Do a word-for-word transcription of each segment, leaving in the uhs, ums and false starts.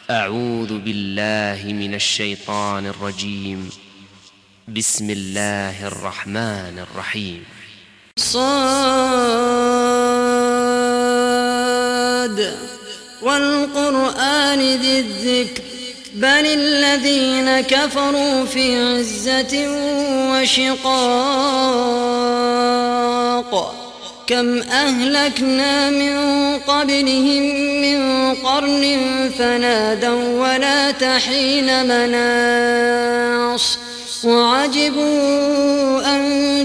أعوذ بالله من الشيطان الرجيم. بسم الله الرحمن الرحيم. صاد والقرآن ذي الذكر بل الذين كفروا في عزة وشقاق كم أهلكنا من قبلهم من قرن فنادوا ولا تحين مناص وعجبوا أن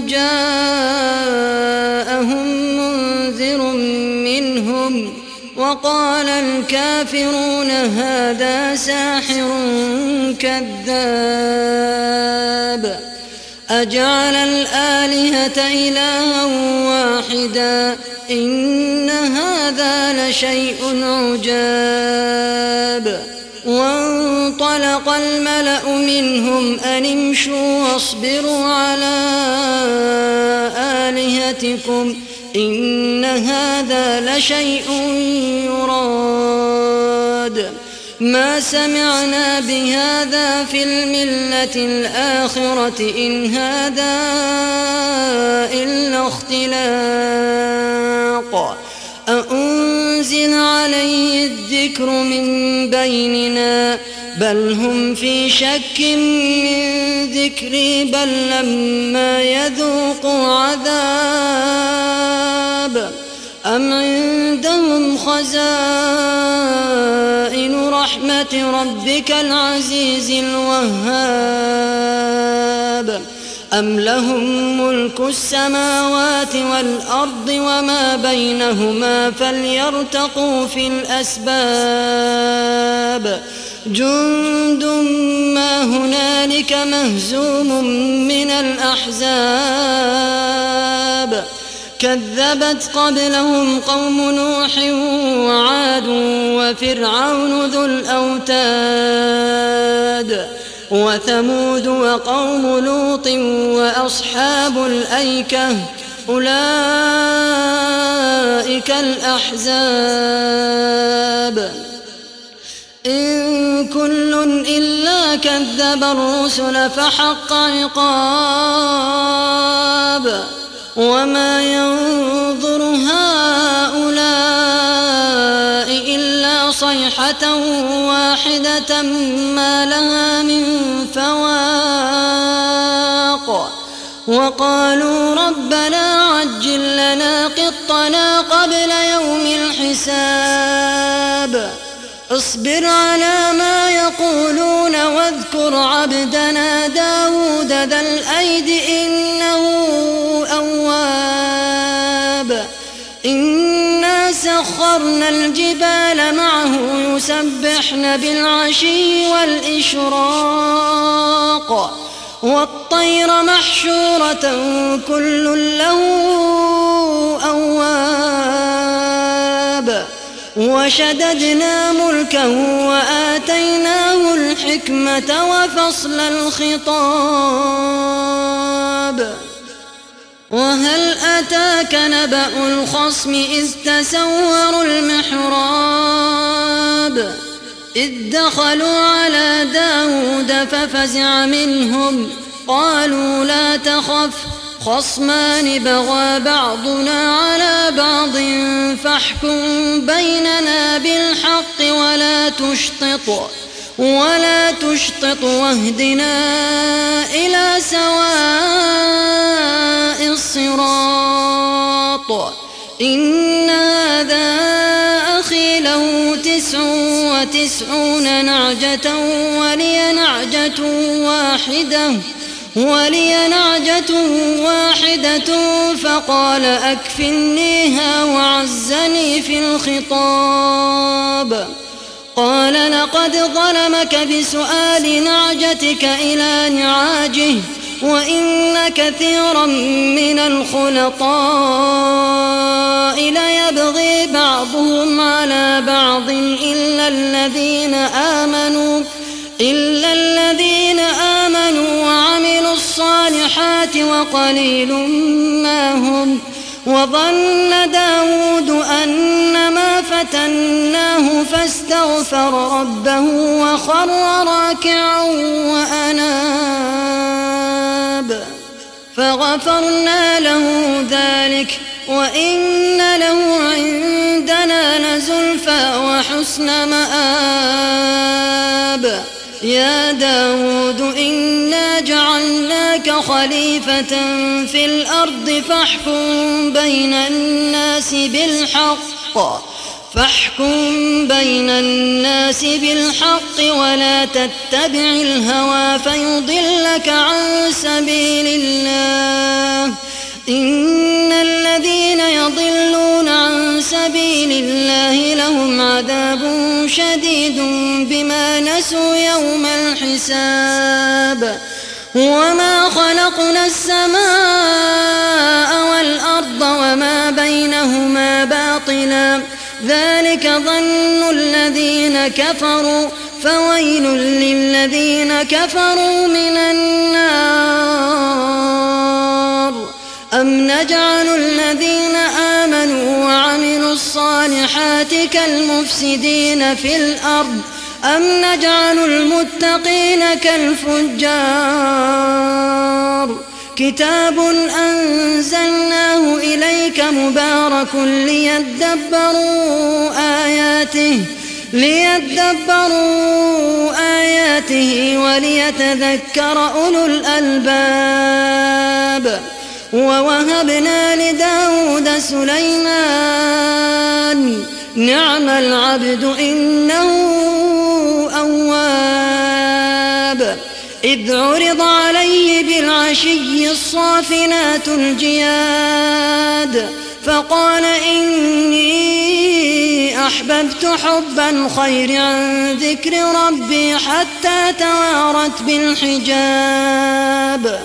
جاءهم منذر منهم وقال الكافرون هذا ساحر كذاب أجعل الآلهة إلها واحدا إن هذا لشيء عجاب وانطلق الملأ منهم أن امشوا واصبروا على آلهتكم إن هذا لشيء يراد ما سمعنا بهذا في الملة الآخرة إن هذا إلا اختلاق أأنزل عليه الذكر من بيننا بل هم في شك من ذكري بل لما يذوقوا عذاب أم عندهم خزائن رحمة ربك العزيز الوهاب أم لهم ملك السماوات والأرض وما بينهما فليرتقوا في الأسباب جند ما هنالك مهزوم من الأحزاب كذبت قبلهم قوم نوح وعاد وفرعون ذو الأوتاد وثمود وقوم لوط وأصحاب الأيكة أولئك الأحزاب إن كل إلا كذب الرسل فحق عقاب وما ينظر هؤلاء إلا صيحة واحدة ما لها من فواق وقالوا ربنا عجل لنا قطنا قبل يوم الحساب اصبر على ما يقولون واذكر عبدنا داود ذا الأيد إنه أواب إنا سخرنا الجبال معه يسبحن بالعشي والإشراق والطير محشورة كل له أواب وشددنا ملكه وآتيناه الحكمة وفصل الخطاب وهل أتاك نبأ الخصم إذ تسوروا المحراب إذ دخلوا على داود ففزع منهم قالوا لا تخف خصمان بغى بعضنا على بعض فاحكم بيننا بالحق ولا تشطط ولا تشطط واهدنا إلى سواء الصراط إن هذا أخي له تسع وتسعون نعجة ولي نعجة واحدة ولي نعجة واحدة فقال أكفلنيها وعزني في الخطاب قال لقد ظلمك بسؤال نعجتك إلى نعاجه وإن كثيرا من الخلطاء ليبغي بعضهم على بعض إلا الذين آمنوا إلا الذين آمنوا وعملوا الصالحات وقليل ما هم وظن داود أنما فتناه فاستغفر ربه وخر راكعا وأناب فغفرنا له ذلك وإن له عندنا لزلفى وحسن مآب. يا داود إنا جعلناك خليفة في الأرض فاحكم بين الناس بالحق فاحكم بين الناس بالحق ولا تتبع الهوى فيضلك عن سبيل الله. إن الذين يضلون عن سبيل الله لهم عذاب شديد بما نسوا يوم الحساب. وما خلقنا السماء والأرض وما بينهما باطلا ذلك ظن الذين كفروا فويل للذين كفروا من النار. أم نجعل الذين آمنوا وعملوا الصالحات كالمفسدين في الأرض أم نجعل المتقين كالفجار. كتاب أنزلناه إليك مبارك ليدبروا آياته ليدبروا آياته وليتذكر أولو الألباب. ووهبنا لداود سليمان نعم العبد إنه أواب. إذ عرض عليه بالعشي الصافنات الجياد فقال إني أحببت حب الخير عن ذكر ربي حتى توارت بالحجاب.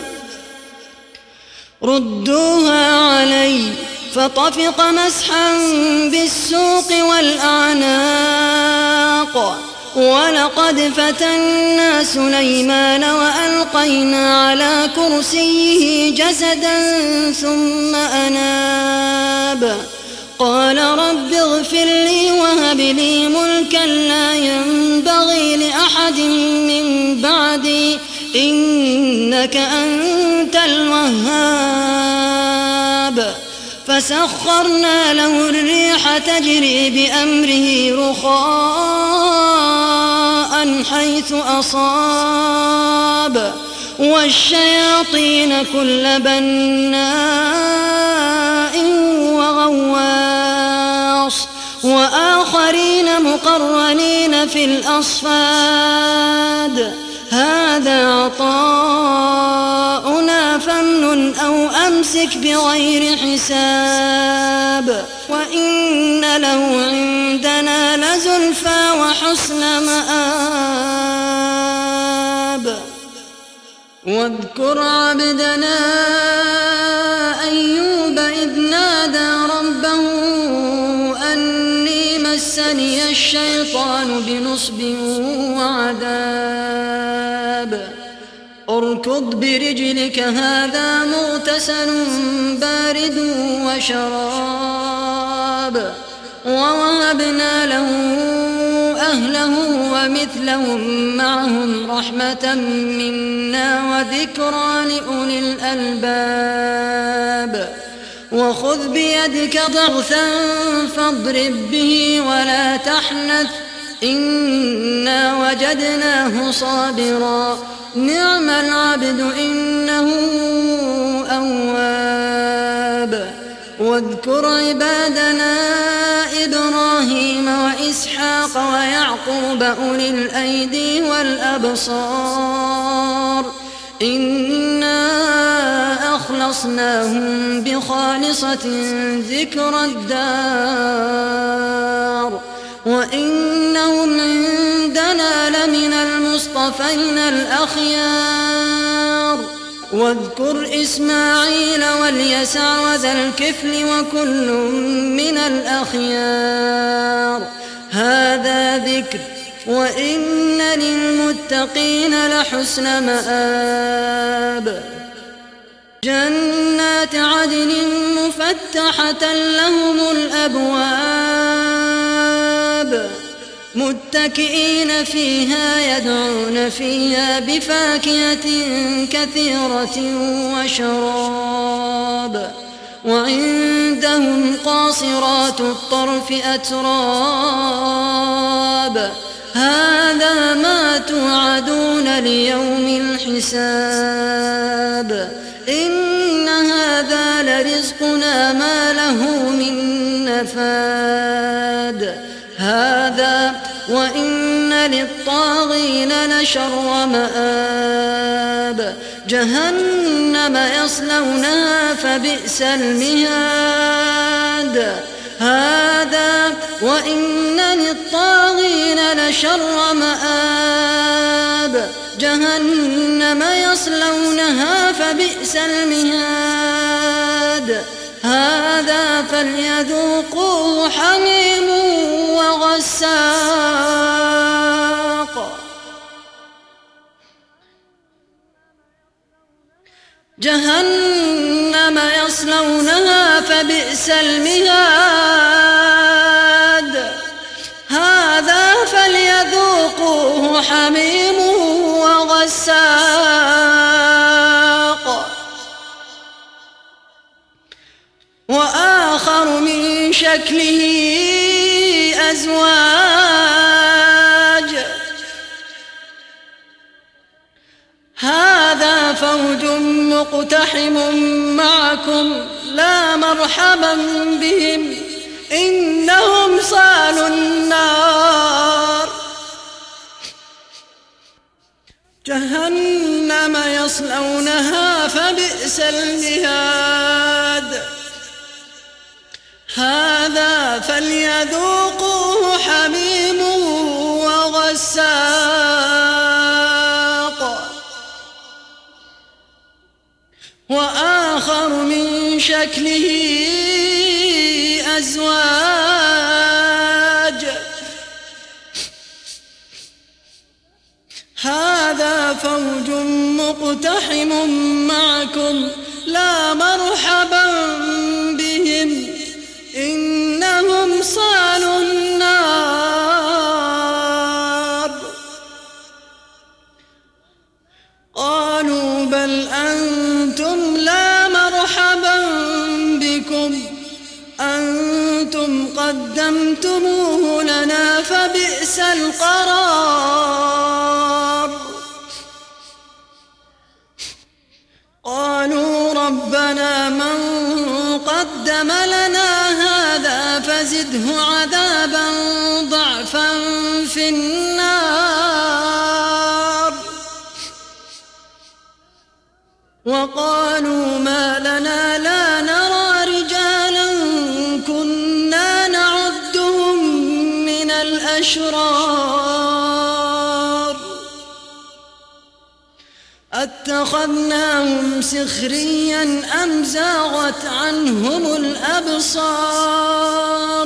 ردوها علي فطفق مسحا بالسوق والأعناق. ولقد فتنا سليمان وألقينا على كرسيه جسدا ثم أناب. قال رب اغفر لي وهب لي ملكا لا ينبغي لأحد من بعدي إنك أنت الوهاب. فسخرنا له الريح تجري بأمره رخاء حيث أصاب والشياطين كل بناء وغواص وآخرين مقرنين في الأصفاد. هذا عطاؤنا فامنن أو أمسك بغير حساب. وإن له عندنا لزلفى وحسن مآب. واذكر عبدنا أيوب إذ نادى ربه أني مسني الشيطان بنصب وعذاب. اركض برجلك هذا مغتسل بارد وشراب. ووهبنا له أهله ومثلهم معهم رحمة منا وذكرى لأولي الألباب. وخذ بيدك ضغثا فاضرب به ولا تحنث إنا وجدناه صابرا نعم العبد إنه أواب. واذكر عبادنا إبراهيم وإسحاق ويعقوب أولي الأيدي والأبصار إنا أخلصناهم بخالصة ذكر الدار وإنهم عندنا لمن المصطفين الأخيار. واذكر إسماعيل واليسع وذا الكفل وكل من الأخيار. هذا ذكر وإن للمتقين لحسن مآب. جنات عدن مفتحة لهم الأبواب متكئين فيها يدعون فيها بفاكهة كثيرة وشراب وعندهم قاصرات الطرف أتراب هذا ما توعدون ليوم الحساب إن هذا لرزقنا ما له من نفاد هذا وإن للطاغين لشر مآب جهنم يصلونها فبئس المهاد هذا وإن للطاغين لشر مآب جهنم يصلونها فبئس المهاد هذا فليذوقوه حميم وغساق جهنم يصلونها فبئس المهاد هذا فليذوقوه حميم وغساق وآخر من شكله أزواج هذا فوج مقتحم معكم لا مرحبا بهم إنهم صالوا النار جهنم يصلونها فبئس المهاد هذا فليذوقوه حميم وغساق وآخر من شكله أزواج هذا فوج مقتحم معكم لا مرحبا بهم إنهم صالوا النار قالوا بل أنتم لا مرحبا بكم أنتم قدمتموه لنا فبئس القرار قالوا ربنا من قدم لنا هذا فزده عذابا ضعفا في النار وقالوا ما لنا لا نرى رجالا كنا نعدهم من الأشرار أتخذناهم سخريا أم زاغت عنهم الأبصار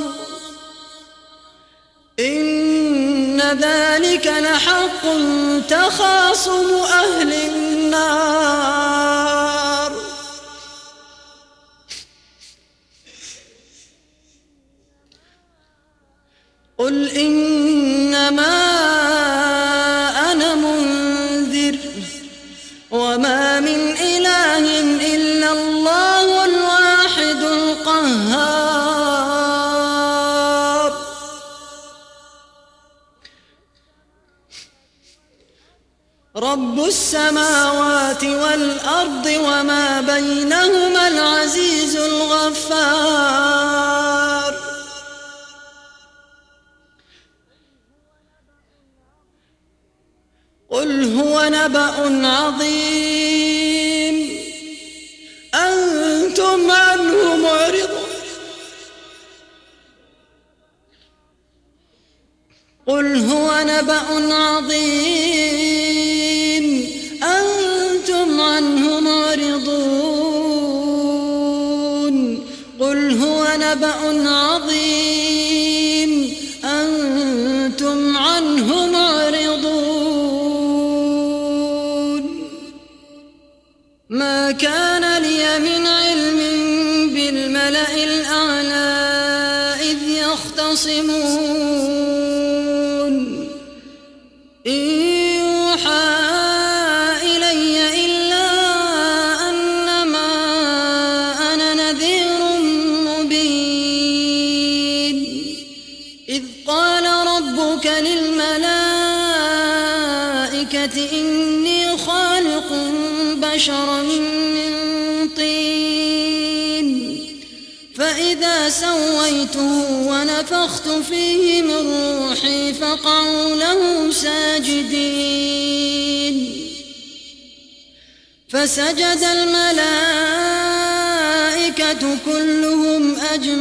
إن ذلك لحق تخاصم أهل النار قل إنما أنا منذر وما من إله إلا الله الواحد القهار رب السماوات والأرض وما بينهما العزيز الغفار قل هو نبأ عظيم أنتم عنه معرضون قل هو نبأ عظيم أنتم عنه معرضون قل هو نبأ عظيم أنتم عنه معرضون ما كان لي من علم بالملأ الأعلى إذ يختصمون إن يوحى إلي إلا أنما أنا نذير مبين إذ قال ربك للملائكة إني خالق بشرا من طين فإذا سويته ونفخت فيه من روحي فقعوا له ساجدين فسجد الملائكة كلهم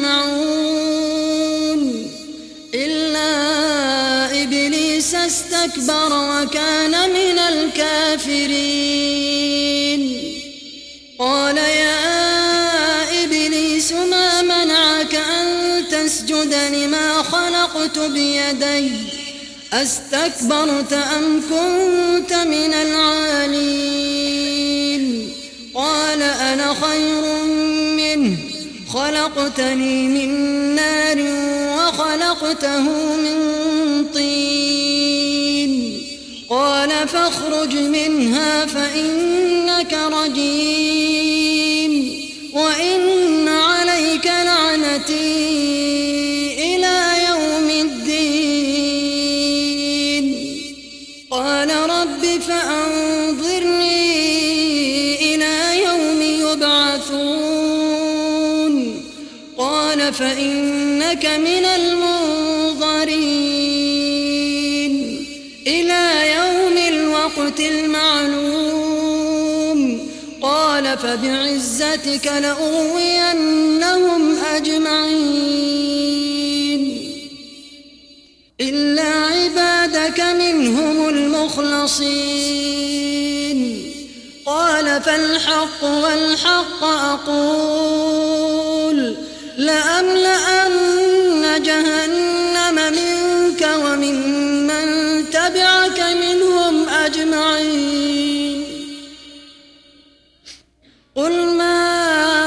أجمعون إلا إبليس استكبر وكان من الكافرين قال يا إبليس ما منعك أن تسجد لما خلقت بيدي أستكبرت أم كنت من العالين قال أنا خير منه خلقتني من نار وخلقته من طين قال فاخرج منها فإنك رجيم وإن عليك لعنتي إلى يوم الدين قال رب فأنظرني إلى يوم يبعثون قال فإنك من المنظرين إلى يوم الوقت المعلوم قال فبعزتك لأغوينهم أجمعين إلا عبادك منهم المخلصين قال فالحق والحق أقول لأملأن جهنم منك ومن من تبعك منهم أجمعين قل ما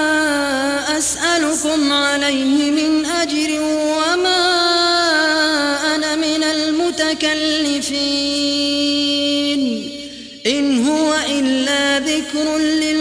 أسألكم عليه من أجر وما أنا من المتكلفين إن هو إلا ذكر للعالمين